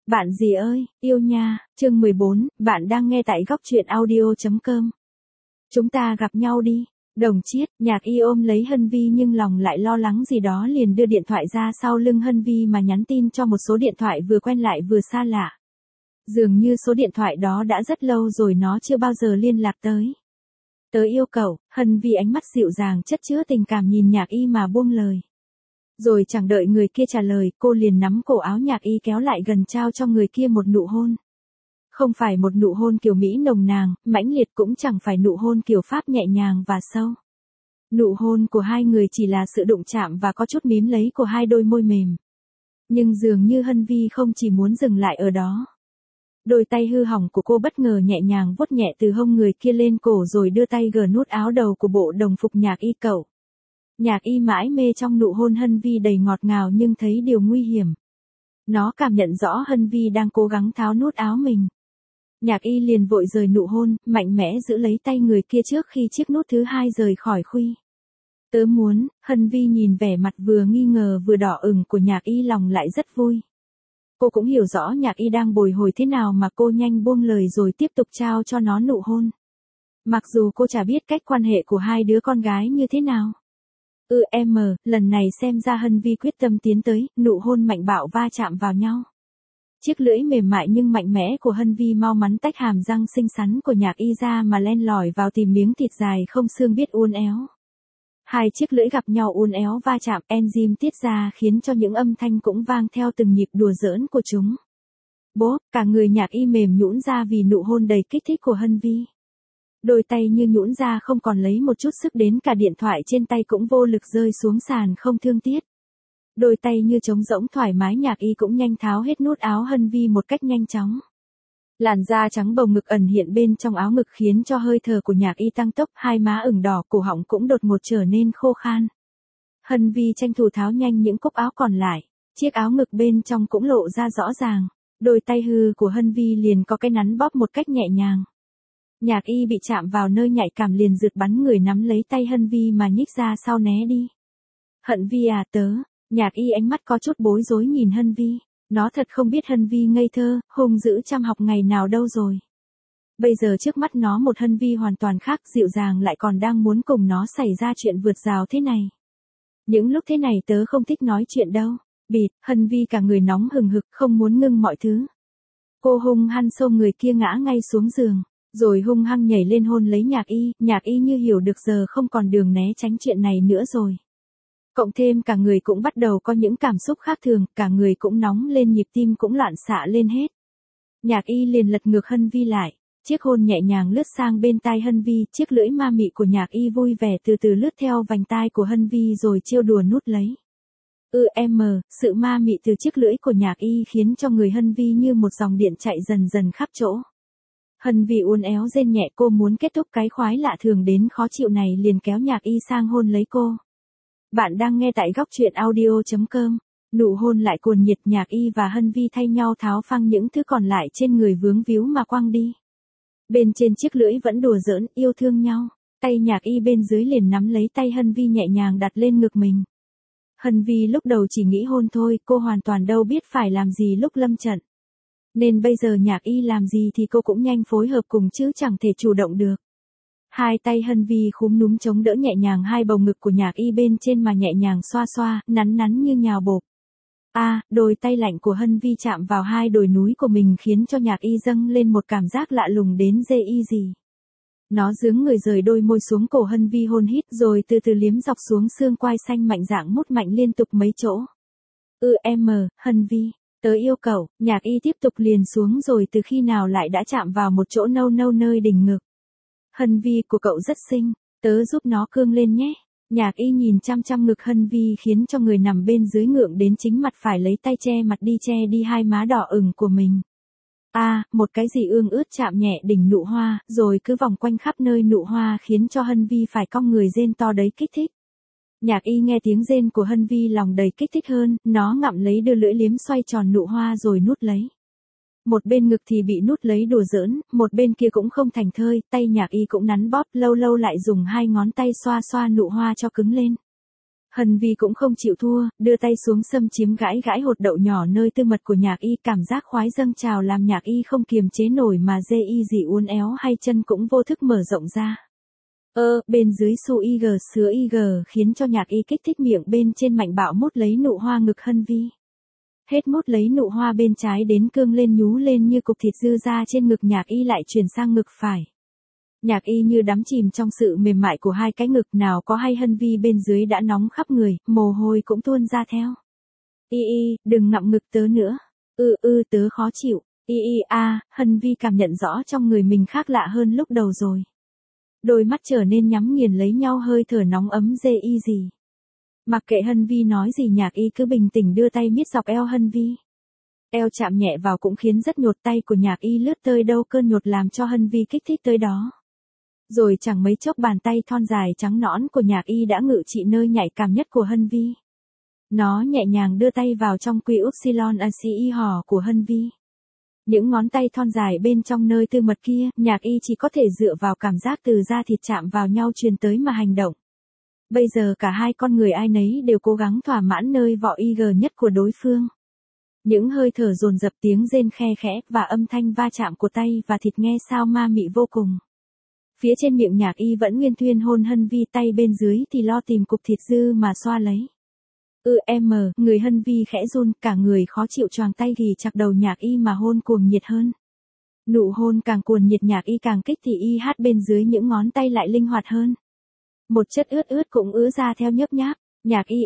Bạn gì ơi, yêu nha, chương 14, bạn đang nghe tại góc truyện audio.com. Chúng ta gặp nhau đi. Đồng Chiết, Nhạc Y ôm lấy Hân Vi nhưng lòng lại lo lắng gì đó liền đưa điện thoại ra sau lưng Hân Vi mà nhắn tin cho một số điện thoại vừa quen lại vừa xa lạ. Dường như số điện thoại đó đã rất lâu rồi nó chưa bao giờ liên lạc tới. Tớ yêu cậu, Hân Vi ánh mắt dịu dàng chất chứa tình cảm nhìn Nhạc Y mà buông lời. Rồi chẳng đợi người kia trả lời, cô liền nắm cổ áo Nhạc Y kéo lại gần trao cho người kia một nụ hôn. Không phải một nụ hôn kiểu Mỹ nồng nàn, mãnh liệt, cũng chẳng phải nụ hôn kiểu Pháp nhẹ nhàng và sâu. Nụ hôn của hai người chỉ là sự đụng chạm và có chút mím lấy của hai đôi môi mềm. Nhưng dường như Hân Vi không chỉ muốn dừng lại ở đó. Đôi tay hư hỏng của cô bất ngờ nhẹ nhàng vuốt nhẹ từ hông người kia lên cổ rồi đưa tay gờ nút áo đầu của bộ đồng phục Nhạc Y cậu. Nhạc Y mãi mê trong nụ hôn Hân Vi đầy ngọt ngào nhưng thấy điều nguy hiểm. Nó cảm nhận rõ Hân Vi đang cố gắng tháo nút áo mình. Nhạc Y liền vội rời nụ hôn, mạnh mẽ giữ lấy tay người kia trước khi chiếc nút thứ hai rời khỏi khuy. Tớ muốn, Hân Vi nhìn vẻ mặt vừa nghi ngờ vừa đỏ ửng của Nhạc Y lòng lại rất vui. Cô cũng hiểu rõ Nhạc Y đang bồi hồi thế nào mà cô nhanh buông lời rồi tiếp tục trao cho nó nụ hôn. Mặc dù cô chả biết cách quan hệ của hai đứa con gái như thế nào. Lần này xem ra Hân Vi quyết tâm tiến tới, nụ hôn mạnh bạo va chạm vào nhau. Chiếc lưỡi mềm mại nhưng mạnh mẽ của Hân Vi mau mắn tách hàm răng xinh xắn của Nhạc Y ra mà len lỏi vào tìm miếng thịt dài không xương biết uốn éo. Hai chiếc lưỡi gặp nhau uốn éo va chạm, enzyme tiết ra khiến cho những âm thanh cũng vang theo từng nhịp đùa giỡn của chúng. Bốp, cả người Nhạc Y mềm nhũn ra vì nụ hôn đầy kích thích của Hân Vi. Đôi tay như nhũn ra không còn lấy một chút sức, đến cả điện thoại trên tay cũng vô lực rơi xuống sàn không thương tiếc. Đôi tay như trống rỗng thoải mái, Nhạc Y cũng nhanh tháo hết nút áo Hân Vi một cách nhanh chóng. Làn da trắng bầu ngực ẩn hiện bên trong áo ngực khiến cho hơi thở của Nhạc Y tăng tốc, hai má ửng đỏ, cổ họng cũng đột ngột trở nên khô khan. Hân Vi tranh thủ tháo nhanh những cúc áo còn lại, chiếc áo ngực bên trong cũng lộ ra rõ ràng. Đôi tay hư của Hân Vi liền có cái nắn bóp một cách nhẹ nhàng. Nhạc Y bị chạm vào nơi nhạy cảm liền rượt bắn người nắm lấy tay Hân Vi mà nhích ra sau né đi. Hân Vi à tớ. Nhạc Y ánh mắt có chút bối rối nhìn Hân Vi. Nó thật không biết Hân Vi ngây thơ, hung dữ chăm học ngày nào đâu rồi. Bây giờ trước mắt nó một Hân Vi hoàn toàn khác, dịu dàng lại còn đang muốn cùng nó xảy ra chuyện vượt rào thế này. Những lúc thế này tớ không thích nói chuyện đâu. Bịt, Hân Vi cả người nóng hừng hực không muốn ngưng mọi thứ. Cô hung hăng xô người kia ngã ngay xuống giường. Rồi hung hăng nhảy lên hôn lấy Nhạc Y như hiểu được giờ không còn đường né tránh chuyện này nữa rồi. Cộng thêm cả người cũng bắt đầu có những cảm xúc khác thường, cả người cũng nóng lên, nhịp tim cũng loạn xạ lên hết. Nhạc Y liền lật ngược Hân Vi lại, chiếc hôn nhẹ nhàng lướt sang bên tai Hân Vi, chiếc lưỡi ma mị của Nhạc Y vui vẻ từ từ lướt theo vành tai của Hân Vi rồi trêu đùa nút lấy. Sự ma mị từ chiếc lưỡi của Nhạc Y khiến cho người Hân Vi như một dòng điện chạy dần dần khắp chỗ. Hân Vi uốn éo rên nhẹ, cô muốn kết thúc cái khoái lạ thường đến khó chịu này liền kéo Nhạc Y sang hôn lấy cô. Bạn đang nghe tại góc truyện audio.com. Nụ hôn lại cuồng nhiệt, Nhạc Y và Hân Vi thay nhau tháo phăng những thứ còn lại trên người vướng víu mà quăng đi. Bên trên chiếc lưỡi vẫn đùa giỡn, yêu thương nhau. Tay Nhạc Y bên dưới liền nắm lấy tay Hân Vi nhẹ nhàng đặt lên ngực mình. Hân Vi lúc đầu chỉ nghĩ hôn thôi, cô hoàn toàn đâu biết phải làm gì lúc lâm trận. Nên bây giờ Nhạc Y làm gì thì cô cũng nhanh phối hợp cùng chứ chẳng thể chủ động được. Hai tay Hân Vi khúm núm chống đỡ nhẹ nhàng hai bầu ngực của Nhạc Y bên trên mà nhẹ nhàng xoa xoa, nắn nắn như nhào bột. Đôi tay lạnh của Hân Vi chạm vào hai đồi núi của mình khiến cho Nhạc Y dâng lên một cảm giác lạ lùng đến dê y gì. Nó giương người rời đôi môi xuống cổ Hân Vi hôn hít rồi từ từ liếm dọc xuống xương quai xanh mạnh dạn mút mạnh liên tục mấy chỗ. Hân Vi. Tớ yêu cậu, Nhạc Y tiếp tục liền xuống rồi từ khi nào lại đã chạm vào một chỗ nâu nâu nơi đỉnh ngực. Hân Vi của cậu rất xinh, tớ giúp nó cương lên nhé. Nhạc Y nhìn chăm chăm ngực Hân Vi khiến cho người nằm bên dưới ngượng đến chính mặt phải lấy tay che mặt đi, che đi hai má đỏ ửng của mình. Một cái gì ương ướt chạm nhẹ đỉnh nụ hoa, rồi cứ vòng quanh khắp nơi nụ hoa khiến cho Hân Vi phải cong người rên to đấy kích thích. Nhạc Y nghe tiếng rên của Hân Vi lòng đầy kích thích hơn, nó ngậm lấy đưa lưỡi liếm xoay tròn nụ hoa rồi nuốt lấy. Một bên ngực thì bị nuốt lấy đùa giỡn, một bên kia cũng không thành thơi, tay Nhạc Y cũng nắn bóp, lâu lâu lại dùng hai ngón tay xoa xoa nụ hoa cho cứng lên. Hân Vi cũng không chịu thua, đưa tay xuống xâm chiếm gãi gãi hột đậu nhỏ nơi tư mật của Nhạc Y, cảm giác khoái dâng trào làm Nhạc Y không kiềm chế nổi mà dê y dị uốn éo hay chân cũng vô thức mở rộng ra. Bên dưới su ig sứa ig khiến cho Nhạc Y kích thích miệng bên trên mạnh bạo mút lấy nụ hoa ngực Hân Vi. Hết mút lấy nụ hoa bên trái đến cương lên nhú lên như cục thịt dư ra trên ngực Nhạc Y lại chuyển sang ngực phải. Nhạc Y như đắm chìm trong sự mềm mại của hai cái ngực, nào có hay Hân Vi bên dưới đã nóng khắp người, mồ hôi cũng tuôn ra theo. Đừng ngậm ngực tớ nữa. Tớ khó chịu. Hân Vi cảm nhận rõ trong người mình khác lạ hơn lúc đầu rồi. Đôi mắt trở nên nhắm nghiền lấy nhau, hơi thở nóng ấm dê y gì. Mặc kệ Hân Vi nói gì, Nhạc Y cứ bình tĩnh đưa tay miết dọc eo Hân Vi. Eo chạm nhẹ vào cũng khiến rất nhột, tay của Nhạc Y lướt tới đâu cơn nhột làm cho Hân Vi kích thích tới đó. Rồi chẳng mấy chốc bàn tay thon dài trắng nõn của Nhạc Y đã ngự trị nơi nhạy cảm nhất của Hân Vi. Nó nhẹ nhàng đưa tay vào trong quy upsilon ACI hò của Hân Vi. Những ngón tay thon dài bên trong nơi tư mật kia, Nhạc Y chỉ có thể dựa vào cảm giác từ da thịt chạm vào nhau truyền tới mà hành động. Bây giờ cả hai con người ai nấy đều cố gắng thỏa mãn nơi vỏ IG nhất của đối phương. Những hơi thở dồn dập, tiếng rên khe khẽ và âm thanh va chạm của tay và thịt nghe sao ma mị vô cùng. Phía trên miệng Nhạc Y vẫn nguyên thuyên hôn Hân Vi, tay bên dưới thì lo tìm cục thịt dư mà xoa lấy. Người Hân Vi khẽ run, cả người khó chịu, choàng tay ghì chặt đầu Nhạc Y mà hôn cuồng nhiệt hơn. Nụ hôn càng cuồng nhiệt, Nhạc Y càng kích thì bên dưới những ngón tay lại linh hoạt hơn. Một chất ướt cũng ứa ra theo nhớp nháp. Nhạc Y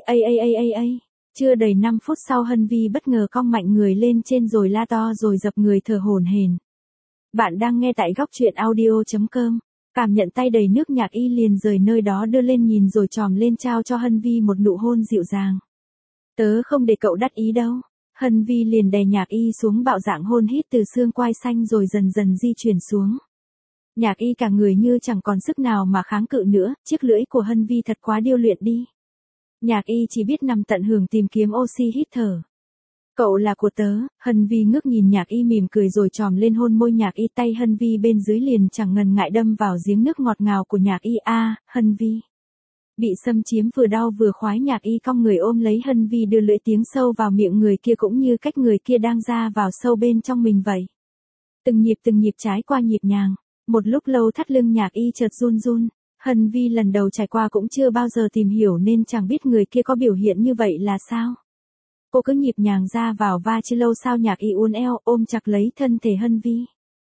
Chưa đầy 5 phút sau, Hân Vi bất ngờ cong mạnh người lên trên rồi la to rồi dập người thở hổn hển. Bạn đang nghe tại góc truyện audio.com. Cảm nhận tay đầy nước, Nhạc Y liền rời nơi đó đưa lên nhìn rồi tròm lên trao cho Hân Vi một nụ hôn dịu dàng. Tớ không để cậu đắc ý đâu. Hân Vi liền đè Nhạc Y xuống, bạo dạng hôn hít từ xương quai xanh rồi dần dần di chuyển xuống. Nhạc Y cả người như chẳng còn sức nào mà kháng cự nữa, chiếc lưỡi của Hân Vi thật quá điêu luyện đi. Nhạc Y chỉ biết nằm tận hưởng tìm kiếm oxy hít thở. Cậu là của tớ. Hân Vi ngước nhìn Nhạc Y mỉm cười rồi tròm lên hôn môi Nhạc Y, tay Hân Vi bên dưới liền chẳng ngần ngại đâm vào giếng nước ngọt ngào của Nhạc Y. Hân Vi bị xâm chiếm vừa đau vừa khoái, Nhạc Y cong người ôm lấy Hân Vi, đưa lưỡi tiếng sâu vào miệng người kia cũng như cách người kia đang ra vào sâu bên trong mình vậy. Từng nhịp trái qua nhịp nhàng. Một lúc lâu thắt lưng Nhạc Y chợt run run. Hân Vi lần đầu trải qua cũng chưa bao giờ tìm hiểu nên chẳng biết người kia có biểu hiện như vậy là sao. Cô cứ nhịp nhàng ra vào va chứ lâu sau Nhạc Y uốn eo ôm chặt lấy thân thể Hân Vi.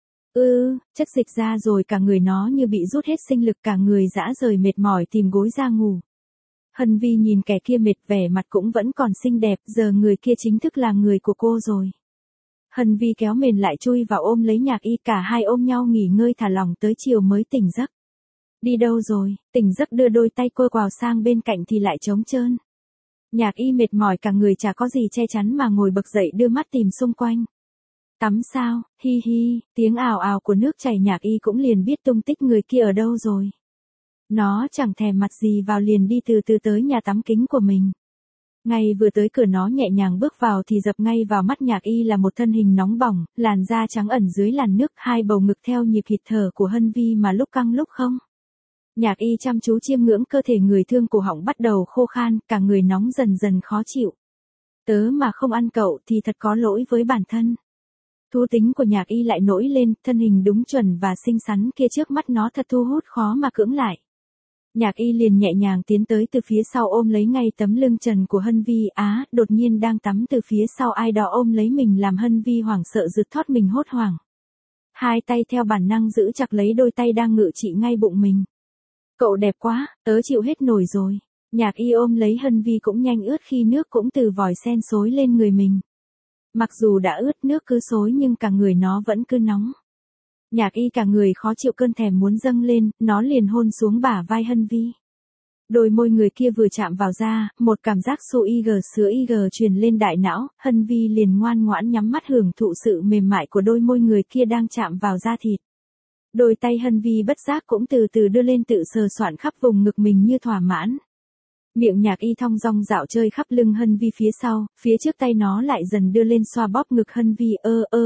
Chất dịch ra rồi cả người nó như bị rút hết sinh lực, cả người rã rời mệt mỏi tìm gối ra ngủ. Hân Vi nhìn kẻ kia mệt, vẻ mặt cũng vẫn còn xinh đẹp, giờ người kia chính thức là người của cô rồi. Hân Vi kéo mền lại chui vào ôm lấy Nhạc Y, cả hai ôm nhau nghỉ ngơi thả lỏng tới chiều mới tỉnh giấc. Đi đâu rồi? Tỉnh giấc đưa đôi tay cô quào sang bên cạnh thì lại trống trơn. Nhạc Y mệt mỏi cả người chả có gì che chắn mà ngồi bật dậy đưa mắt tìm xung quanh. Tắm sao? Tiếng ào ào của nước chảy, Nhạc Y cũng liền biết tung tích người kia ở đâu rồi. Nó chẳng thèm mặt gì vào liền đi từ từ tới nhà tắm kính của mình. Ngay vừa tới cửa nó nhẹ nhàng bước vào thì dập ngay vào mắt Nhạc Y là một thân hình nóng bỏng, làn da trắng ẩn dưới làn nước, hai bầu ngực theo nhịp hít thở của Hân Vi mà lúc căng lúc không. Nhạc Y chăm chú chiêm ngưỡng cơ thể người thương, cổ họng bắt đầu khô khan, cả người nóng dần dần khó chịu. Tớ mà không ăn cậu thì thật có lỗi với bản thân. Thú tính của Nhạc Y lại nổi lên, thân hình đúng chuẩn và xinh xắn kia trước mắt nó thật thu hút, khó mà cưỡng lại. Nhạc Y liền nhẹ nhàng tiến tới từ phía sau ôm lấy ngay tấm lưng trần của Hân Vi. Đột nhiên đang tắm từ phía sau ai đó ôm lấy mình làm Hân Vi hoảng sợ giật thoát mình hốt hoảng. Hai tay theo bản năng giữ chặt lấy đôi tay đang ngự trị ngay bụng mình. Cậu đẹp quá, tớ chịu hết nổi rồi. Nhạc Y ôm lấy Hân Vi cũng nhanh ướt khi nước cũng từ vòi sen xối lên người mình. Mặc dù đã ướt nước cứ xối nhưng cả người nó vẫn cứ nóng. Nhạc Y cả người khó chịu, cơn thèm muốn dâng lên, nó liền hôn xuống bả vai Hân Vi. Đôi môi người kia vừa chạm vào da, một cảm giác su ig sứa ig truyền lên đại não, Hân Vi liền ngoan ngoãn nhắm mắt hưởng thụ sự mềm mại của đôi môi người kia đang chạm vào da thịt. Đôi tay Hân Vi bất giác cũng từ từ đưa lên tự sờ soạn khắp vùng ngực mình như thỏa mãn. Miệng Nhạc Y thong dong dạo chơi khắp lưng Hân Vi phía sau, phía trước tay nó lại dần đưa lên xoa bóp ngực Hân Vi.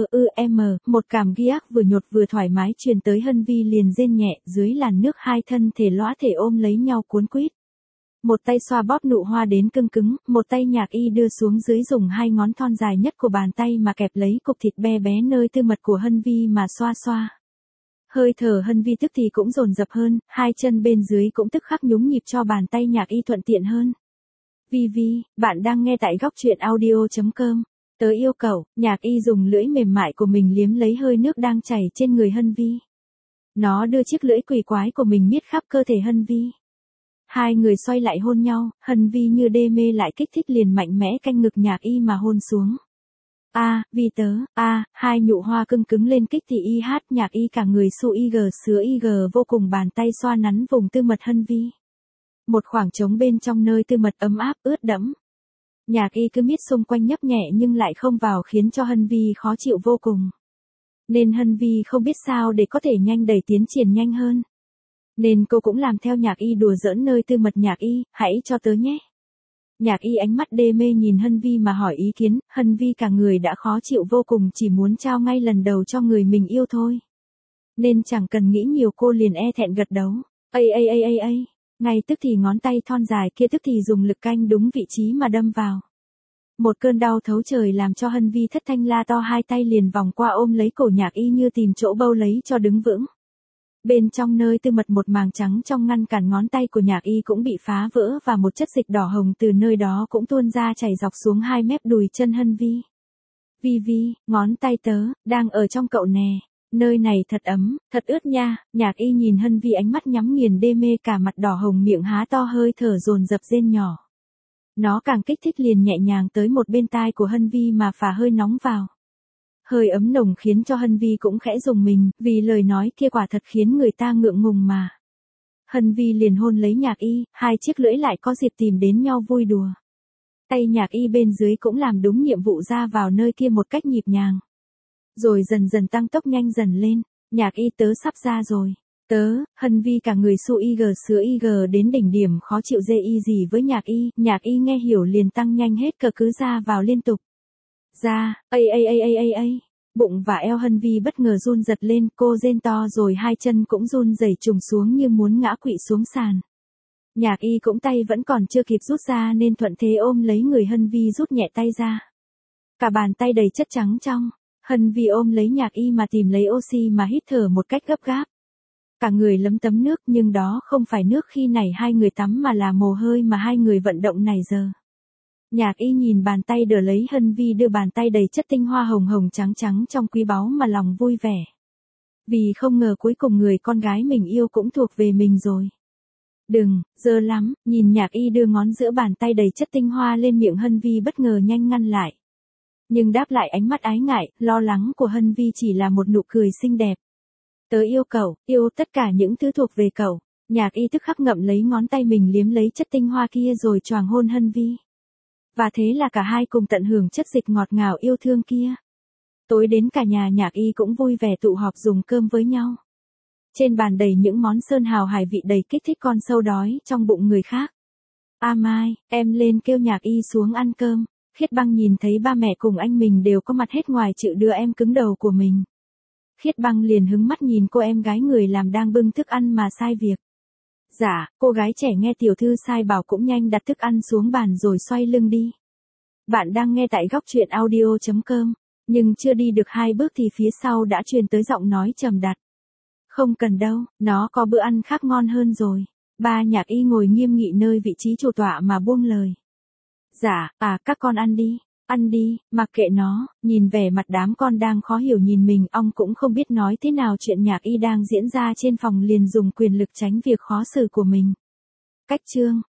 Một cảm giác vừa nhột vừa thoải mái truyền tới, Hân Vi liền rên nhẹ, dưới làn nước hai thân thể lõa thể ôm lấy nhau cuốn quýt. Một tay xoa bóp nụ hoa đến cưng cứng, một tay Nhạc Y đưa xuống dưới dùng hai ngón thon dài nhất của bàn tay mà kẹp lấy cục thịt bé bé nơi tư mật của Hân Vi mà xoa xoa. Hơi thở Hân Vi tức thì cũng dồn dập hơn, hai chân bên dưới cũng tức khắc nhúng nhịp cho bàn tay Nhạc Y thuận tiện hơn. Vi Vi, bạn đang nghe tại góc truyện audio.com. Tớ yêu cậu, Nhạc Y dùng lưỡi mềm mại của mình liếm lấy hơi nước đang chảy trên người Hân Vi. Nó đưa chiếc lưỡi quỷ quái của mình miết khắp cơ thể Hân Vi. Hai người xoay lại hôn nhau, Hân Vi như đê mê lại kích thích liền mạnh mẽ canh ngực Nhạc Y mà hôn xuống. Vi tớ, hai nhụ hoa cưng cứng lên kích thì y hát Nhạc Y cả người su ig sứa ig vô cùng bàn tay xoa nắn vùng tư mật Hân Vi. Một khoảng trống bên trong nơi tư mật ấm áp ướt đẫm. Nhạc Y cứ miết xung quanh nhấp nhẹ nhưng lại không vào khiến cho Hân Vi khó chịu vô cùng. Nên Hân Vi không biết sao để có thể nhanh đẩy tiến triển nhanh hơn. Nên cô cũng làm theo Nhạc Y đùa giỡn nơi tư mật Nhạc Y, hãy cho tớ nhé. Nhạc Y ánh mắt đê mê nhìn Hân Vi mà hỏi ý kiến, Hân Vi cả người đã khó chịu vô cùng chỉ muốn trao ngay lần đầu cho người mình yêu thôi. Nên chẳng cần nghĩ nhiều cô liền e thẹn gật đầu. Ngay tức thì ngón tay thon dài kia tức thì dùng lực canh đúng vị trí mà đâm vào. Một cơn đau thấu trời làm cho Hân Vi thất thanh la to hai tay liền vòng qua ôm lấy cổ Nhạc Y như tìm chỗ bâu lấy cho đứng vững. Bên trong nơi tư mật một màng trắng trong ngăn cản ngón tay của Nhạc Y cũng bị phá vỡ và một chất dịch đỏ hồng từ nơi đó cũng tuôn ra chảy dọc xuống hai mép đùi chân Hân Vi. Vi Vi, ngón tay tớ, đang ở trong cậu nè. Nơi này thật ấm, thật ướt nha. Nhạc Y nhìn Hân Vi ánh mắt nhắm nghiền đê mê cả mặt đỏ hồng miệng há to hơi thở dồn dập rên nhỏ. Nó càng kích thích liền nhẹ nhàng tới một bên tai của Hân Vi mà phả hơi nóng vào. Hơi ấm nồng khiến cho Hân Vi cũng khẽ rùng mình, vì lời nói kia quả thật khiến người ta ngượng ngùng mà. Hân Vi liền hôn lấy Nhạc Y, hai chiếc lưỡi lại có dịp tìm đến nhau vui đùa. Tay Nhạc Y bên dưới cũng làm đúng nhiệm vụ ra vào nơi kia một cách nhịp nhàng. Rồi dần dần tăng tốc nhanh dần lên, Nhạc Y tớ sắp ra rồi. Hân Vi cả người su ig sứa ig đến đỉnh điểm khó chịu dê y gì với Nhạc Y nghe hiểu liền tăng nhanh hết cờ cứ ra vào liên tục. Ra, bụng và eo Hân Vi bất ngờ run giật lên, cô rên to rồi hai chân cũng run rẩy trùng xuống như muốn ngã quỵ xuống sàn. Nhạc Y cũng tay vẫn còn chưa kịp rút ra nên thuận thế ôm lấy người Hân Vi rút nhẹ tay ra. Cả bàn tay đầy chất trắng trong, Hân Vi ôm lấy Nhạc Y mà tìm lấy oxy mà hít thở một cách gấp gáp. Cả người lấm tấm nước nhưng đó không phải nước khi nãy hai người tắm mà là mồ hôi mà hai người vận động này giờ. Nhạc Y nhìn bàn tay đỡ lấy Hân Vi đưa bàn tay đầy chất tinh hoa hồng hồng trắng trắng trong quý báu mà lòng vui vẻ. Vì không ngờ cuối cùng người con gái mình yêu cũng thuộc về mình rồi. Đừng, dơ lắm, nhìn Nhạc Y đưa ngón giữa bàn tay đầy chất tinh hoa lên miệng Hân Vi bất ngờ nhanh ngăn lại. Nhưng đáp lại ánh mắt ái ngại, lo lắng của Hân Vi chỉ là một nụ cười xinh đẹp. Tớ yêu cậu, yêu tất cả những thứ thuộc về cậu. Nhạc Y tức khắc ngậm lấy ngón tay mình liếm lấy chất tinh hoa kia rồi choàng hôn Hân Vi. Và thế là cả hai cùng tận hưởng chất dịch ngọt ngào yêu thương kia. Tối đến cả nhà Nhạc Y cũng vui vẻ tụ họp dùng cơm với nhau. Trên bàn đầy những món sơn hào hải vị đầy kích thích con sâu đói trong bụng người khác. Mai, em lên kêu Nhạc Y xuống ăn cơm. Khiết Băng nhìn thấy ba mẹ cùng anh mình đều có mặt hết ngoài chịu đưa em cứng đầu của mình. Khiết Băng liền hứng mắt nhìn cô em gái người làm đang bưng thức ăn mà sai việc. Dạ, cô gái trẻ nghe tiểu thư sai bảo cũng nhanh đặt thức ăn xuống bàn rồi xoay lưng đi. Bạn đang nghe tại góc truyện audio.com, nhưng chưa đi được hai bước thì phía sau đã truyền tới giọng nói trầm đặt. Không cần đâu, nó có bữa ăn khác ngon hơn rồi. Ba Nhạc Y ngồi nghiêm nghị nơi vị trí chủ tọa mà buông lời. Dạ, các con ăn đi, mặc kệ nó. Nhìn vẻ mặt đám con đang khó hiểu nhìn mình, ông cũng không biết nói thế nào chuyện Nhạc Y đang diễn ra trên phòng liền dùng quyền lực tránh việc khó xử của mình. Cách chương